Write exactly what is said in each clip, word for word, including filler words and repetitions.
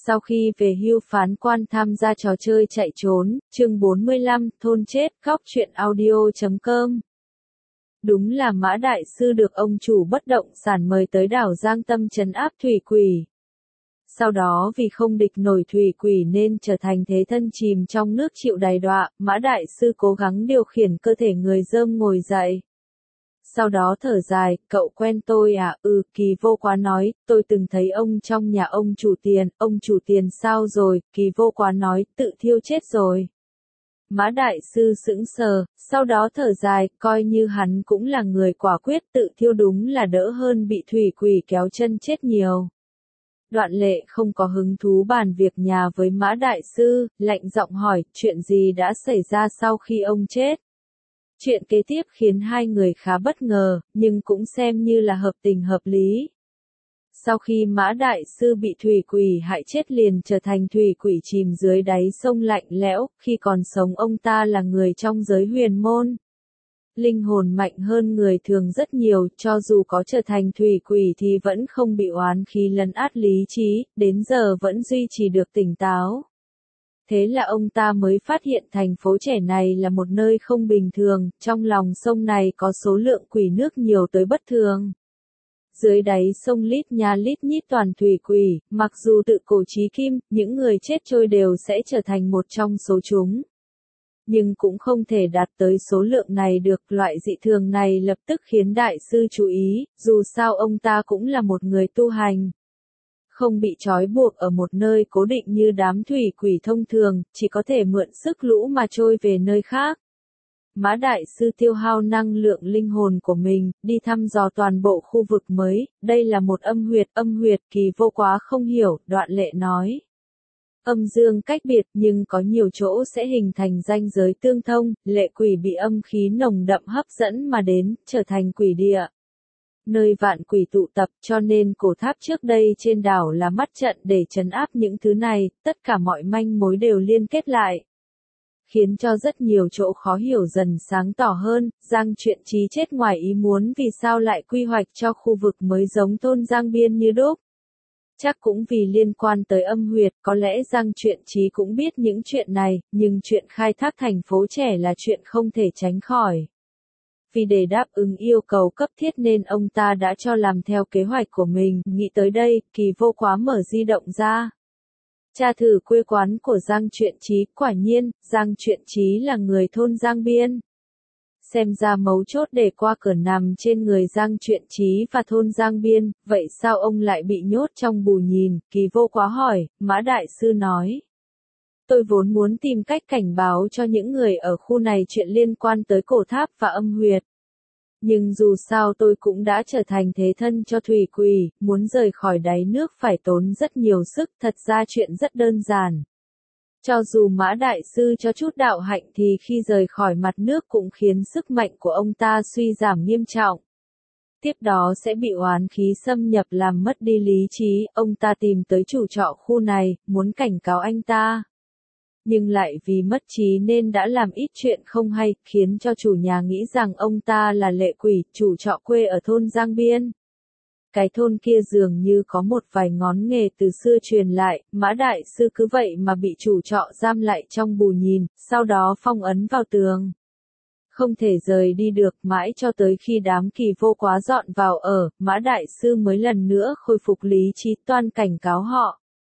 Sau khi về hưu phán quan tham gia trò chơi chạy trốn, chương bốn mươi lăm, thôn chết, khóc truyện audio chấm com. Đúng là Mã Đại Sư được ông chủ bất động sản mời tới đảo Giang Tâm trấn áp thủy quỷ. Sau đó vì không địch nổi thủy quỷ nên trở thành thế thân chìm trong nước chịu đày đọa, Mã Đại Sư cố gắng điều khiển cơ thể người dơm ngồi dậy. Sau đó thở dài, cậu quen tôi à, ừ, Kỳ Vô Quá nói, tôi từng thấy ông trong nhà ông chủ tiền, ông chủ tiền sao rồi, Kỳ Vô Quá nói, tự thiêu chết rồi. Mã Đại Sư sững sờ, sau đó thở dài, coi như hắn cũng là người quả quyết, tự thiêu đúng là đỡ hơn bị thủy quỷ kéo chân chết nhiều. Đoạn Lệ không có hứng thú bàn việc nhà với Mã Đại Sư, lạnh giọng hỏi, chuyện gì đã xảy ra sau khi ông chết? Chuyện kế tiếp khiến hai người khá bất ngờ, nhưng cũng xem như là hợp tình hợp lý. Sau khi Mã Đại Sư bị thủy quỷ hại chết liền trở thành thủy quỷ chìm dưới đáy sông lạnh lẽo, khi còn sống ông ta là người trong giới huyền môn. Linh hồn mạnh hơn người thường rất nhiều, cho dù có trở thành thủy quỷ thì vẫn không bị oán khí lấn át lý trí, đến giờ vẫn duy trì được tỉnh táo. Thế là ông ta mới phát hiện thành phố trẻ này là một nơi không bình thường, trong lòng sông này có số lượng quỷ nước nhiều tới bất thường. Dưới đáy sông lít nha lít nhít toàn thủy quỷ, mặc dù tự cổ chí kim, những người chết trôi đều sẽ trở thành một trong số chúng. Nhưng cũng không thể đạt tới số lượng này được, loại dị thường này lập tức khiến Đại Sư chú ý, dù sao ông ta cũng là một người tu hành. Không bị trói buộc ở một nơi cố định như đám thủy quỷ thông thường, chỉ có thể mượn sức lũ mà trôi về nơi khác. Mã Đại Sư tiêu hao năng lượng linh hồn của mình, đi thăm dò toàn bộ khu vực mới, đây là một âm huyệt, âm huyệt, Kỳ Vô Quá không hiểu, Đoạn Lệ nói. Âm dương cách biệt nhưng có nhiều chỗ sẽ hình thành ranh giới tương thông, lệ quỷ bị âm khí nồng đậm hấp dẫn mà đến, trở thành quỷ địa. Nơi vạn quỷ tụ tập, cho nên cổ tháp trước đây trên đảo là mắt trận để trấn áp những thứ này, tất cả mọi manh mối đều liên kết lại. Khiến cho rất nhiều chỗ khó hiểu dần sáng tỏ hơn, Giang Truyện Trí chết ngoài ý muốn vì sao lại quy hoạch cho khu vực mới giống thôn Giang Biên như đúc. Chắc cũng vì liên quan tới âm huyệt, có lẽ Giang Truyện Trí cũng biết những chuyện này, nhưng chuyện khai thác thành phố trẻ là chuyện không thể tránh khỏi. Vì để đáp ứng yêu cầu cấp thiết nên ông ta đã cho làm theo kế hoạch của mình, nghĩ tới đây, Kỳ Vô Quá mở di động ra. Tra thử quê quán của Giang Truyện Trí, quả nhiên, Giang Truyện Trí là người thôn Giang Biên. Xem ra mấu chốt để qua cửa nằm trên người Giang Truyện Trí và thôn Giang Biên, vậy sao ông lại bị nhốt trong bù nhìn, Kỳ Vô Quá hỏi, Mã Đại Sư nói. Tôi vốn muốn tìm cách cảnh báo cho những người ở khu này chuyện liên quan tới cổ tháp và âm huyệt. Nhưng dù sao tôi cũng đã trở thành thế thân cho thủy quỷ, muốn rời khỏi đáy nước phải tốn rất nhiều sức, thật ra chuyện rất đơn giản. Cho dù Mã Đại Sư cho chút đạo hạnh thì khi rời khỏi mặt nước cũng khiến sức mạnh của ông ta suy giảm nghiêm trọng. Tiếp đó sẽ bị oán khí xâm nhập làm mất đi lý trí, ông ta tìm tới chủ trọ khu này, muốn cảnh cáo anh ta. Nhưng lại vì mất trí nên đã làm ít chuyện không hay, khiến cho chủ nhà nghĩ rằng ông ta là lệ quỷ, chủ trọ quê ở thôn Giang Biên. Cái thôn kia dường như có một vài ngón nghề từ xưa truyền lại, Mã Đại Sư cứ vậy mà bị chủ trọ giam lại trong bù nhìn, sau đó phong ấn vào tường. Không thể rời đi được, mãi cho tới khi đám Kỳ Vô Quá dọn vào ở, Mã Đại Sư mới lần nữa khôi phục lý trí toan cảnh cáo họ.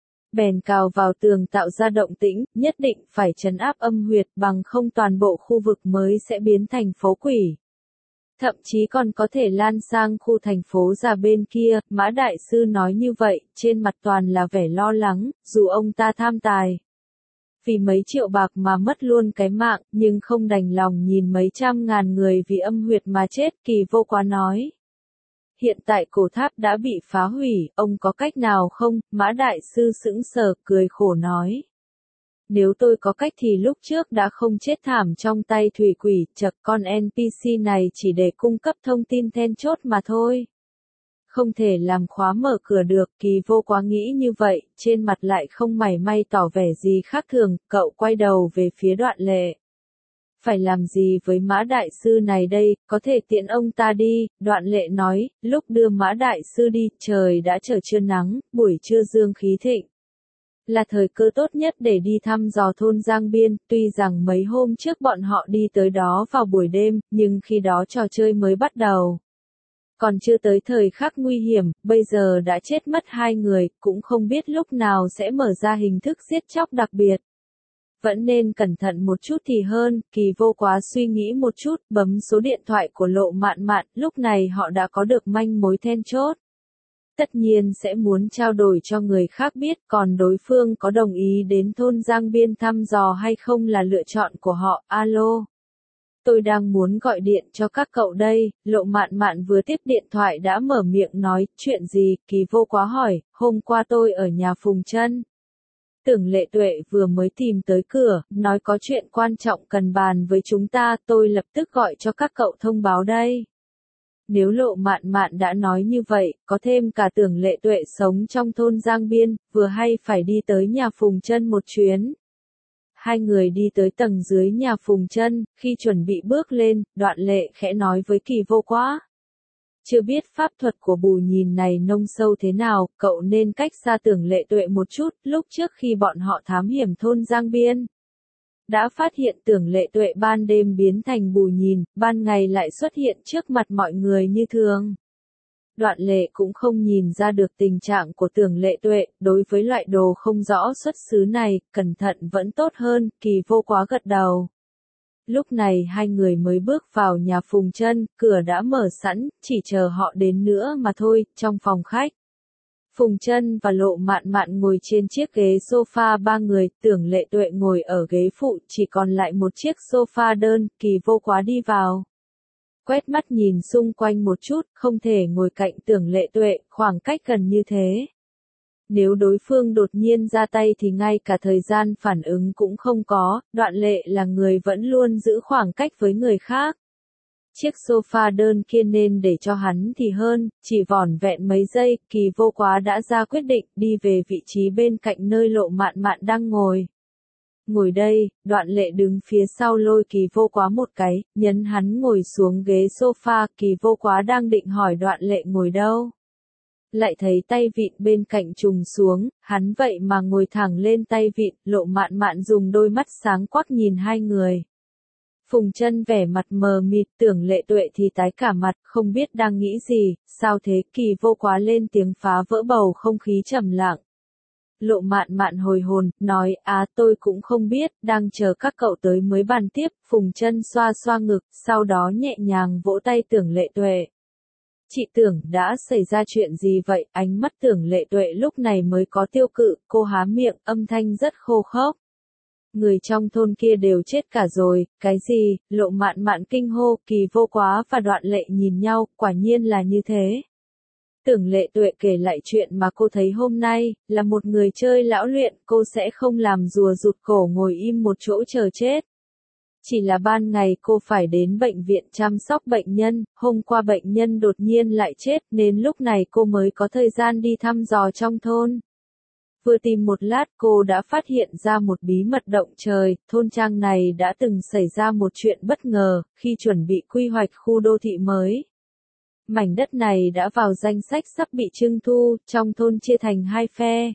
Bèn cào vào tường tạo ra động tĩnh, nhất định phải trấn áp âm huyệt bằng không toàn bộ khu vực mới sẽ biến thành phố quỷ. Thậm chí còn có thể lan sang khu thành phố già bên kia, Mã Đại Sư nói như vậy, trên mặt toàn là vẻ lo lắng, dù ông ta tham tài. Vì mấy triệu bạc mà mất luôn cái mạng, nhưng không đành lòng nhìn mấy trăm ngàn người vì âm huyệt mà chết, Kỳ Vô Quá nói. Hiện tại cổ tháp đã bị phá hủy, ông có cách nào không? Mã Đại Sư sững sờ, cười khổ nói. Nếu tôi có cách thì lúc trước đã không chết thảm trong tay thủy quỷ, chật con en pê xê này chỉ để cung cấp thông tin then chốt mà thôi. Không thể làm khóa mở cửa được, Kỳ Vô Quá nghĩ như vậy, trên mặt lại không mảy may tỏ vẻ gì khác thường, cậu quay đầu về phía Đoạn Lệ. Phải làm gì với Mã Đại Sư này đây, có thể tiễn ông ta đi, Đoạn Lệ nói, lúc đưa Mã Đại Sư đi, trời đã trở trưa nắng, buổi trưa dương khí thịnh. là thời cơ tốt nhất để đi thăm dò thôn Giang Biên, tuy rằng mấy hôm trước bọn họ đi tới đó vào buổi đêm, nhưng khi đó trò chơi mới bắt đầu. Còn chưa tới thời khắc nguy hiểm, bây giờ đã chết mất hai người, cũng không biết lúc nào sẽ mở ra hình thức giết chóc đặc biệt. Vẫn nên cẩn thận một chút thì hơn, Kỳ Vô Quá suy nghĩ một chút, bấm số điện thoại của Lộ Mạn Mạn, lúc này họ đã có được manh mối then chốt. Tất nhiên sẽ muốn trao đổi cho người khác biết, còn đối phương có đồng ý đến thôn Giang Biên thăm dò hay không là lựa chọn của họ. Alo. Tôi đang muốn gọi điện cho các cậu đây, Lộ Mạn Mạn vừa tiếp điện thoại đã mở miệng nói, chuyện gì, Kỳ Vô Quá hỏi, hôm qua tôi ở nhà Phùng Trân. Tưởng Lệ Tuệ vừa mới tìm tới cửa, nói có chuyện quan trọng cần bàn với chúng ta, tôi lập tức gọi cho các cậu thông báo đây. Nếu Lộ Mạn Mạn đã nói như vậy, có thêm cả Tưởng Lệ Tuệ sống trong thôn Giang Biên, vừa hay phải đi tới nhà Phùng Trân một chuyến. Hai người đi tới tầng dưới nhà Phùng Trân, khi chuẩn bị bước lên, Đoạn Lệ khẽ nói với Kỳ Vô Quá. Chưa biết pháp thuật của Bù Nhìn này nông sâu thế nào, cậu nên cách xa Tưởng Lệ Tuệ một chút, lúc trước khi bọn họ thám hiểm thôn Giang Biên. Đã phát hiện Tưởng Lệ Tuệ ban đêm biến thành Bù Nhìn, ban ngày lại xuất hiện trước mặt mọi người như thường. Đoạn Lệ cũng không nhìn ra được tình trạng của Tưởng Lệ Tuệ, đối với loại đồ không rõ xuất xứ này, cẩn thận vẫn tốt hơn, Kỳ Vô Quá gật đầu. Lúc này hai người mới bước vào nhà Phùng Trân, cửa đã mở sẵn, chỉ chờ họ đến nữa mà thôi, trong phòng khách. Phùng Trân và Lộ Mạn Mạn ngồi trên chiếc ghế sofa ba người, Tưởng Lệ Tuệ ngồi ở ghế phụ, chỉ còn lại một chiếc sofa đơn, Kỳ Vô Quá đi vào. Quét mắt nhìn xung quanh một chút, không thể ngồi cạnh Tưởng Lệ Tuệ, khoảng cách gần như thế. Nếu đối phương đột nhiên ra tay thì ngay cả thời gian phản ứng cũng không có, Đoạn Lệ là người vẫn luôn giữ khoảng cách với người khác. Chiếc sofa đơn kia nên để cho hắn thì hơn, chỉ vỏn vẹn mấy giây, Kỳ Vô Quá đã ra quyết định đi về vị trí bên cạnh nơi Lộ Mạn Mạn đang ngồi. Ngồi đây, Đoạn Lệ đứng phía sau lôi Kỳ Vô Quá một cái, nhấn hắn ngồi xuống ghế sofa, Kỳ Vô Quá đang định hỏi Đoạn Lệ ngồi đâu. Lại thấy tay vịn bên cạnh trùng xuống, hắn vậy mà ngồi thẳng lên tay vịn, Lộ Mạn Mạn dùng đôi mắt sáng quắc nhìn hai người. Phùng Trân vẻ mặt mờ mịt, Tưởng Lệ Tuệ thì tái cả mặt, không biết đang nghĩ gì, sao thế, Kỳ Vô Quá lên tiếng phá vỡ bầu không khí trầm lặng. Lộ Mạn Mạn hồi hồn, nói, à tôi cũng không biết, đang chờ các cậu tới mới bàn tiếp, Phùng Trân xoa xoa ngực, sau đó nhẹ nhàng vỗ tay Tưởng Lệ Tuệ. Chị Tưởng đã xảy ra chuyện gì vậy, ánh mắt Tưởng Lệ Tuệ lúc này mới có tiêu cự, cô há miệng, âm thanh rất khô khốc. Người trong thôn kia đều chết cả rồi, cái gì, Lộ Mạn Mạn kinh hô, Kỳ Vô Quá và Đoạn Lệ nhìn nhau, quả nhiên là như thế. Tưởng Lệ Tuệ kể lại chuyện mà cô thấy hôm nay, là một người chơi lão luyện, cô sẽ không làm rùa rụt cổ ngồi im một chỗ chờ chết. Chỉ là ban ngày cô phải đến bệnh viện chăm sóc bệnh nhân, hôm qua bệnh nhân đột nhiên lại chết nên lúc này cô mới có thời gian đi thăm dò trong thôn. Vừa tìm một lát cô đã phát hiện ra một bí mật động trời, thôn trang này đã từng xảy ra một chuyện bất ngờ, khi chuẩn bị quy hoạch khu đô thị mới. Mảnh đất này đã vào danh sách sắp bị trưng thu, trong thôn chia thành hai phe.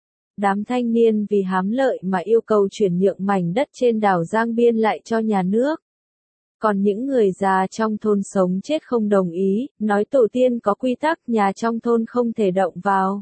Đám thanh niên vì hám lợi mà yêu cầu chuyển nhượng mảnh đất trên đảo Giang Biên lại cho nhà nước. Còn những người già trong thôn sống chết không đồng ý, nói tổ tiên có quy tắc nhà trong thôn không thể động vào.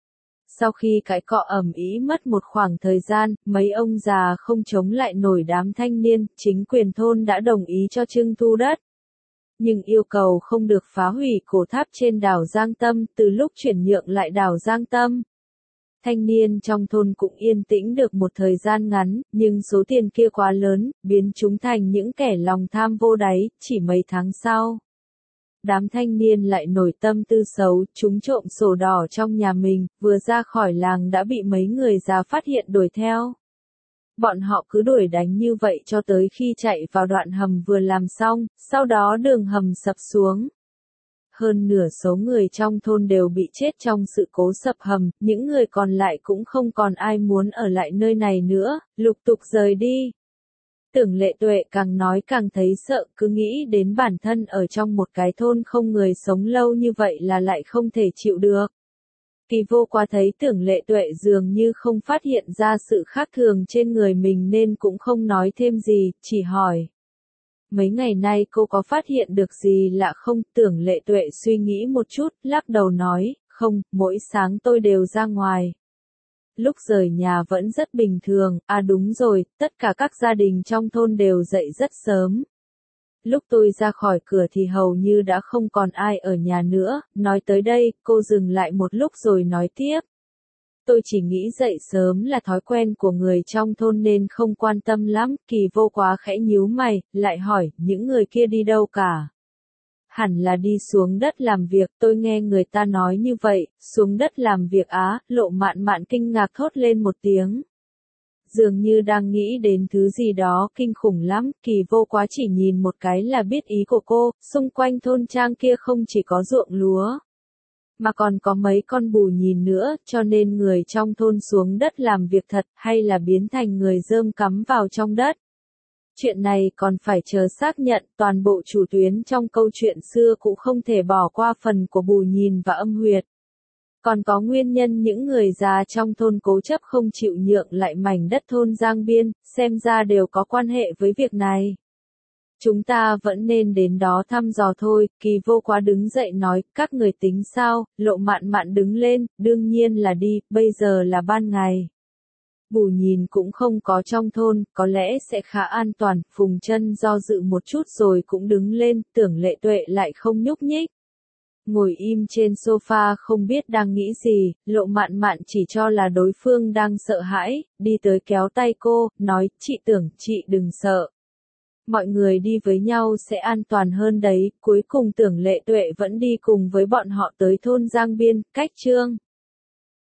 Sau khi cãi cọ ầm ĩ mất một khoảng thời gian, mấy ông già không chống lại nổi đám thanh niên, chính quyền thôn đã đồng ý cho trưng thu đất. Nhưng yêu cầu không được phá hủy cổ tháp trên đảo Giang Tâm, từ lúc chuyển nhượng lại đảo Giang Tâm. Thanh niên trong thôn cũng yên tĩnh được một thời gian ngắn, nhưng số tiền kia quá lớn, biến chúng thành những kẻ lòng tham vô đáy, chỉ mấy tháng sau. Đám thanh niên lại nổi tâm tư xấu, chúng trộm sổ đỏ trong nhà mình, vừa ra khỏi làng đã bị mấy người già phát hiện đuổi theo. Bọn họ cứ đuổi đánh như vậy cho tới khi chạy vào đoạn hầm vừa làm xong, sau đó đường hầm sập xuống. Hơn nửa số người trong thôn đều bị chết trong sự cố sập hầm, những người còn lại cũng không còn ai muốn ở lại nơi này nữa, lục tục rời đi. Tưởng Lệ Tuệ càng nói càng thấy sợ, cứ nghĩ đến bản thân ở trong một cái thôn không người sống lâu như vậy là lại không thể chịu được. Kỳ Vô Quá thấy Tưởng Lệ Tuệ dường như không phát hiện ra sự khác thường trên người mình nên cũng không nói thêm gì, chỉ hỏi. Mấy ngày nay cô có phát hiện được gì lạ không? Tưởng Lệ Tuệ suy nghĩ một chút, lắc đầu nói, không, mỗi sáng tôi đều ra ngoài. Lúc rời nhà vẫn rất bình thường, à đúng rồi, tất cả các gia đình trong thôn đều dậy rất sớm. Lúc tôi ra khỏi cửa thì hầu như đã không còn ai ở nhà nữa, nói tới đây, cô dừng lại một lúc rồi nói tiếp. Tôi chỉ nghĩ dậy sớm là thói quen của người trong thôn nên không quan tâm lắm, Kỳ Vô Quá khẽ nhíu mày, lại hỏi, những người kia đi đâu cả? Hẳn là đi xuống đất làm việc, tôi nghe người ta nói như vậy, xuống đất làm việc á, Lộ Mạn Mạn kinh ngạc thốt lên một tiếng. Dường như đang nghĩ đến thứ gì đó kinh khủng lắm, Kỳ Vô Quá chỉ nhìn một cái là biết ý của cô, xung quanh thôn trang kia không chỉ có ruộng lúa, mà còn có mấy con bù nhìn nữa, cho nên người trong thôn xuống đất làm việc thật, hay là biến thành người rơm cắm vào trong đất. Chuyện này còn phải chờ xác nhận, toàn bộ chủ tuyến trong câu chuyện xưa cũng không thể bỏ qua phần của bù nhìn và âm huyệt. Còn có nguyên nhân những người già trong thôn cố chấp không chịu nhượng lại mảnh đất thôn Giang Biên, xem ra đều có quan hệ với việc này. Chúng ta vẫn nên đến đó thăm dò thôi, Kỳ Vô Quá đứng dậy nói, các người tính sao? Lộ Mạn Mạn đứng lên, đương nhiên là đi, bây giờ là ban ngày. Bù nhìn cũng không có trong thôn, có lẽ sẽ khá an toàn, Phùng Chân do dự một chút rồi cũng đứng lên, Tưởng Lệ Tuệ lại không nhúc nhích. Ngồi im trên sofa không biết đang nghĩ gì, Lộ Mạn Mạn chỉ cho là đối phương đang sợ hãi, đi tới kéo tay cô, nói, chị Tưởng, chị đừng sợ. Mọi người đi với nhau sẽ an toàn hơn đấy, cuối cùng Tưởng Lệ Tuệ vẫn đi cùng với bọn họ tới thôn Giang Biên, cách Trương